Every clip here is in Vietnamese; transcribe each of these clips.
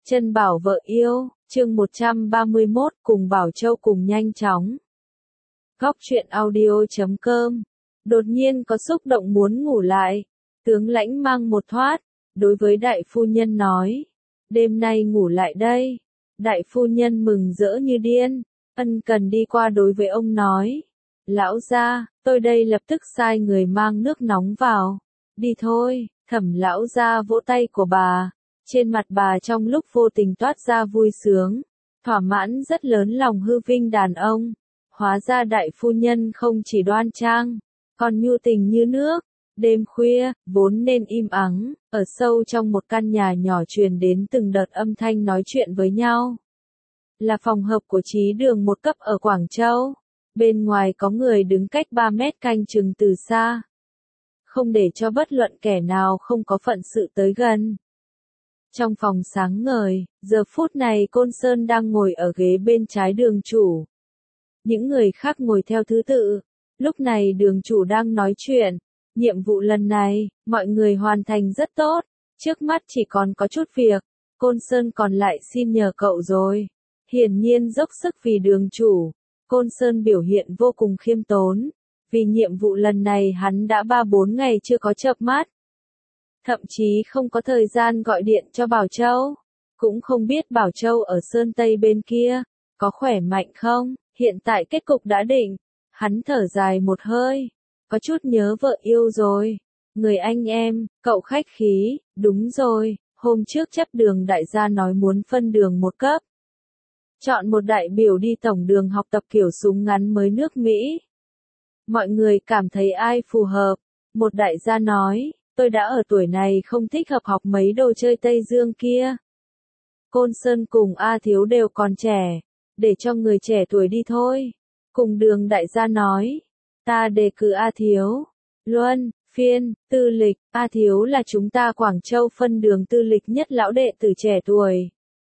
Chân bảo vợ yêu, chương 131, cùng Bảo Châu cùng nhanh chóng. Góc truyện audio.com. Đột nhiên có xúc động muốn ngủ lại. Tướng lãnh mang một thoát, đối với đại phu nhân nói. Đêm nay ngủ lại đây. Đại phu nhân mừng rỡ như điên, ân cần đi qua đối với ông nói. Lão gia, tôi đây lập tức sai người mang nước nóng vào. Đi thôi, Thẩm lão gia vỗ tay của bà. Trên mặt bà trong lúc vô tình toát ra vui sướng, thỏa mãn rất lớn lòng hư vinh đàn ông. Hóa ra đại phu nhân không chỉ đoan trang, còn nhu tình như nước. Đêm khuya, vốn nên im ắng, ở sâu trong một căn nhà nhỏ truyền đến từng đợt âm thanh nói chuyện với nhau. Là phòng hợp của trí đường một cấp ở Quảng Châu. Bên ngoài có người đứng cách 3 mét canh chừng từ xa. Không để cho bất luận kẻ nào không có phận sự tới gần. Trong phòng sáng ngời, giờ phút này Côn Sơn đang ngồi ở ghế bên trái đường chủ. Những người khác ngồi theo thứ tự. Lúc này đường chủ đang nói chuyện. Nhiệm vụ lần này, mọi người hoàn thành rất tốt. Trước mắt chỉ còn có chút việc. Côn Sơn còn lại xin nhờ cậu rồi. Hiển nhiên dốc sức vì đường chủ. Côn Sơn biểu hiện vô cùng khiêm tốn. Vì nhiệm vụ lần này hắn đã 3-4 ngày chưa có chợp mắt. Thậm chí không có thời gian gọi điện cho Bảo Châu. Cũng không biết Bảo Châu ở Sơn Tây bên kia, có khỏe mạnh không, hiện tại kết cục đã định. Hắn thở dài một hơi, có chút nhớ vợ yêu rồi. Người anh em, cậu khách khí, đúng rồi, hôm trước chấp đường đại gia nói muốn phân đường một cấp. Chọn một đại biểu đi tổng đường học tập kiểu súng ngắn mới nước Mỹ. Mọi người cảm thấy ai phù hợp, một đại gia nói. Tôi đã ở tuổi này không thích hợp học mấy đồ chơi Tây Dương kia. Côn Sơn cùng A Thiếu đều còn trẻ, để cho người trẻ tuổi đi thôi. Cùng đường đại gia nói, ta đề cử A Thiếu. Luân, Phiên, Tư Lịch, A Thiếu là chúng ta Quảng Châu phân đường tư lịch nhất lão đệ tử trẻ tuổi.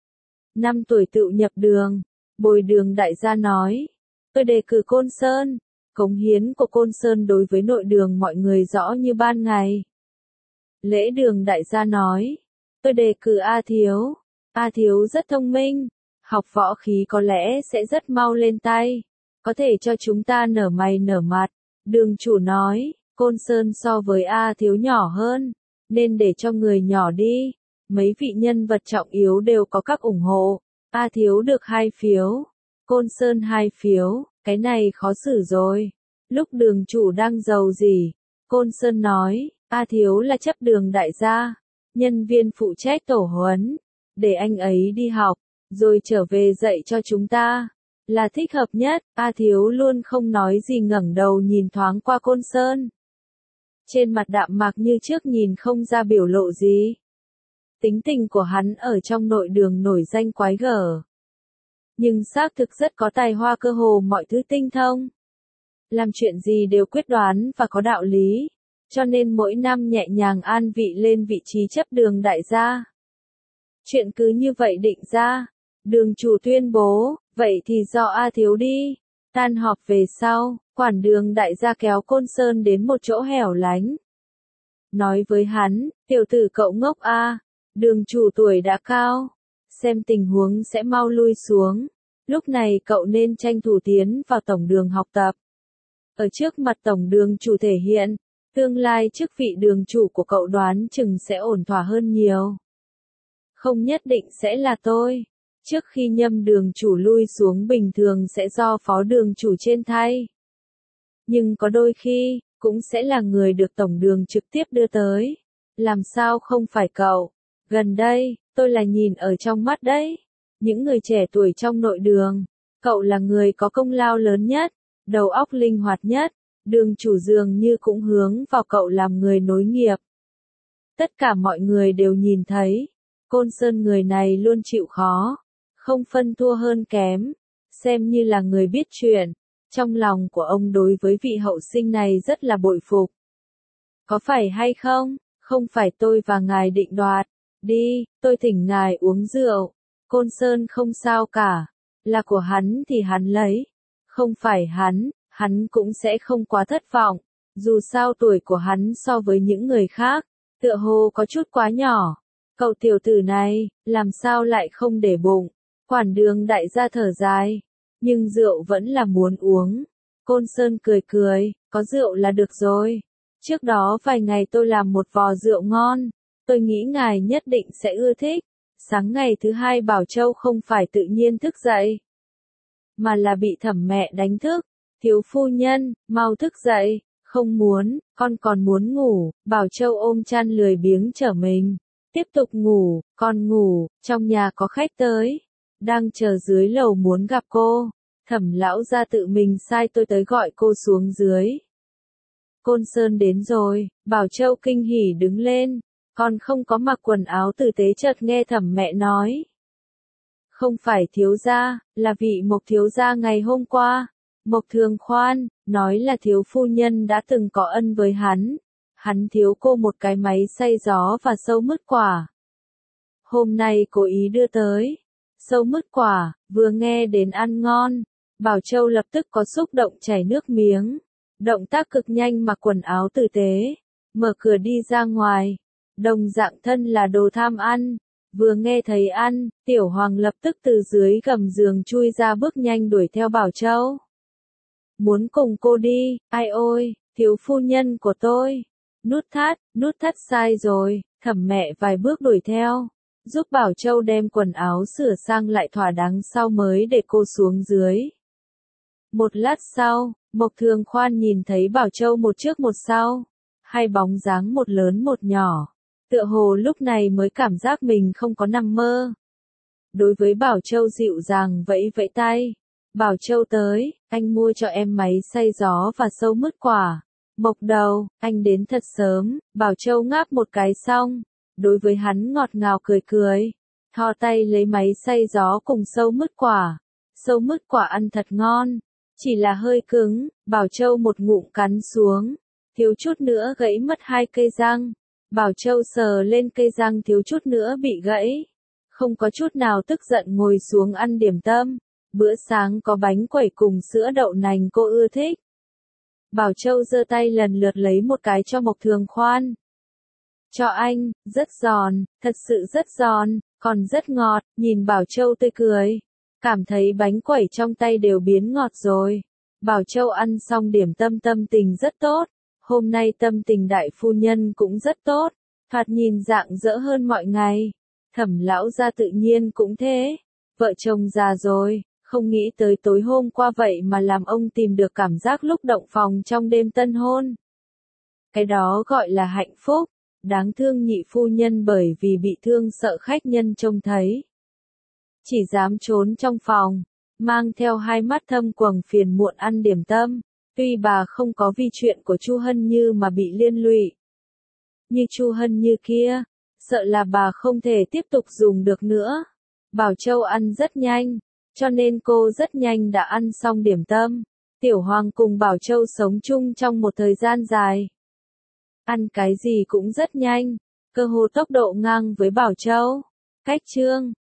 5 tuổi tự nhập đường, bồi đường đại gia nói, tôi đề cử Côn Sơn. Cống hiến của Côn Sơn đối với nội đường mọi người rõ như ban ngày. Lễ đường đại gia nói, tôi đề cử A Thiếu. A Thiếu rất thông minh, học võ khí có lẽ sẽ rất mau lên tay, có thể cho chúng ta nở mày nở mặt. Đường chủ nói, Côn Sơn so với A Thiếu nhỏ hơn, nên để cho người nhỏ đi. Mấy vị nhân vật trọng yếu đều có các ủng hộ. A Thiếu được 2 phiếu, Côn Sơn 2 phiếu, cái này khó xử rồi. Lúc đường chủ đang giàu gì, Côn Sơn nói, A Thiếu là chấp đường đại gia, nhân viên phụ trách tổ huấn, để anh ấy đi học, rồi trở về dạy cho chúng ta, là thích hợp nhất. A Thiếu luôn không nói gì ngẩng đầu nhìn thoáng qua Côn Sơn. Trên mặt đạm mạc như trước nhìn không ra biểu lộ gì. Tính tình của hắn ở trong nội đường nổi danh quái gở. Nhưng xác thực rất có tài hoa, cơ hồ mọi thứ tinh thông. Làm chuyện gì đều quyết đoán và có đạo lý. Cho nên mỗi năm nhẹ nhàng an vị lên vị trí chấp đường đại gia. Chuyện cứ như vậy định ra. Đường chủ tuyên bố, vậy thì do A Thiếu đi. Tan họp về sau, quản đường đại gia kéo Côn Sơn đến một chỗ hẻo lánh. Nói với hắn, tiểu tử cậu ngốc a, đường chủ tuổi đã cao. Xem tình huống sẽ mau lui xuống. Lúc này cậu nên tranh thủ tiến vào tổng đường học tập. Ở trước mặt tổng đường chủ thể hiện. Tương lai chức vị đường chủ của cậu đoán chừng sẽ ổn thỏa hơn nhiều. Không nhất định sẽ là tôi. Trước khi nhâm đường chủ lui xuống bình thường sẽ do phó đường chủ trên thay. Nhưng có đôi khi, cũng sẽ là người được tổng đường trực tiếp đưa tới. Làm sao không phải cậu? Gần đây, tôi là nhìn ở trong mắt đấy. Những người trẻ tuổi trong nội đường, cậu là người có công lao lớn nhất, đầu óc linh hoạt nhất. Đường chủ dường như cũng hướng vào cậu làm người nối nghiệp. Tất cả mọi người đều nhìn thấy, Côn Sơn người này luôn chịu khó, không phân thua hơn kém, xem như là người biết chuyện. Trong lòng của ông đối với vị hậu sinh này rất là bội phục. Có phải hay không? Không phải tôi và ngài định đoạt. Đi, tôi thỉnh ngài uống rượu. Côn Sơn không sao cả. Là của hắn thì hắn lấy. Không phải hắn cũng sẽ không quá thất vọng. Dù sao tuổi của hắn so với những người khác, tựa hồ có chút quá nhỏ. Cậu tiểu tử này, làm sao lại không để bụng? Quản Đường đại gia thở dài, nhưng rượu vẫn là muốn uống. Côn Sơn cười cười, có rượu là được rồi. Trước đó vài ngày tôi làm một vò rượu ngon, tôi nghĩ ngài nhất định sẽ ưa thích. Sáng ngày thứ hai Bảo Châu không phải tự nhiên thức dậy, mà là bị Thẩm mẹ đánh thức. Thiếu phu nhân, mau thức dậy. Không muốn, con còn muốn ngủ. Bảo Châu ôm chăn lười biếng trở mình. Tiếp tục ngủ, con ngủ, trong nhà có khách tới. Đang chờ dưới lầu muốn gặp cô. Thẩm lão gia tự mình sai tôi tới gọi cô xuống dưới. Côn Sơn đến rồi, Bảo Châu kinh hỉ đứng lên. Con không có mặc quần áo tử tế chợt nghe Thẩm mẹ nói. Không phải thiếu gia, là vị Mộc thiếu gia ngày hôm qua. Mộc Thường Khoan, nói là thiếu phu nhân đã từng có ân với hắn. Hắn thiếu cô một cái máy xay gió và sâu mứt quả. Hôm nay cố ý đưa tới. Sâu mứt quả, vừa nghe đến ăn ngon. Bảo Châu lập tức có xúc động chảy nước miếng. Động tác cực nhanh mặc quần áo tử tế. Mở cửa đi ra ngoài. Đồng dạng thân là đồ tham ăn. Vừa nghe thấy ăn, Tiểu Hoàng lập tức từ dưới gầm giường chui ra bước nhanh đuổi theo Bảo Châu. Muốn cùng cô đi, ai ôi, thiếu phu nhân của tôi. Nút thắt sai rồi, Thẩm mẹ vài bước đuổi theo. Giúp Bảo Châu đem quần áo sửa sang lại thỏa đáng sau mới để cô xuống dưới. Một lát sau, Mộc Thường Khoan nhìn thấy Bảo Châu một trước một sau. Hai bóng dáng một lớn một nhỏ. Tựa hồ lúc này mới cảm giác mình không có nằm mơ. Đối với Bảo Châu dịu dàng vẫy vẫy tay. Bảo Châu tới, anh mua cho em máy xay gió và sâu mứt quả. Mộc đầu, anh đến thật sớm. Bảo Châu ngáp một cái xong. Đối với hắn ngọt ngào cười cười. Thò tay lấy máy xay gió cùng sâu mứt quả. Sâu mứt quả ăn thật ngon. Chỉ là hơi cứng, Bảo Châu một ngụm cắn xuống. Thiếu chút nữa gãy mất 2 cây răng. Bảo Châu sờ lên cây răng thiếu chút nữa bị gãy. Không có chút nào tức giận ngồi xuống ăn điểm tâm. Bữa sáng có bánh quẩy cùng sữa đậu nành cô ưa thích. Bảo Châu giơ tay lần lượt lấy một cái cho Mộc Thường Khoan. Cho anh, rất giòn, thật sự rất giòn, còn rất ngọt. Nhìn Bảo Châu tươi cười. Cảm thấy bánh quẩy trong tay đều biến ngọt rồi. Bảo Châu ăn xong điểm tâm tâm tình rất tốt. Hôm nay tâm tình đại phu nhân cũng rất tốt. Thoạt nhìn rạng rỡ hơn mọi ngày. Thẩm lão gia tự nhiên cũng thế. Vợ chồng già rồi, không nghĩ tới tối hôm qua vậy mà làm ông tìm được cảm giác lúc động phòng trong đêm tân hôn. Cái đó gọi là hạnh phúc. Đáng thương nhị phu nhân bởi vì bị thương sợ khách nhân trông thấy. Chỉ dám trốn trong phòng, mang theo hai mắt thâm quầng phiền muộn ăn điểm tâm. Tuy bà không có vì chuyện của Chu Hân Như mà bị liên lụy. Như Chu Hân Như kia, sợ là bà không thể tiếp tục dùng được nữa. Bảo Châu ăn rất nhanh, cho nên cô rất nhanh đã ăn xong điểm tâm. Tiểu Hoàng cùng Bảo Châu sống chung trong một thời gian dài. Ăn cái gì cũng rất nhanh, cơ hồ tốc độ ngang với Bảo Châu. Cách chương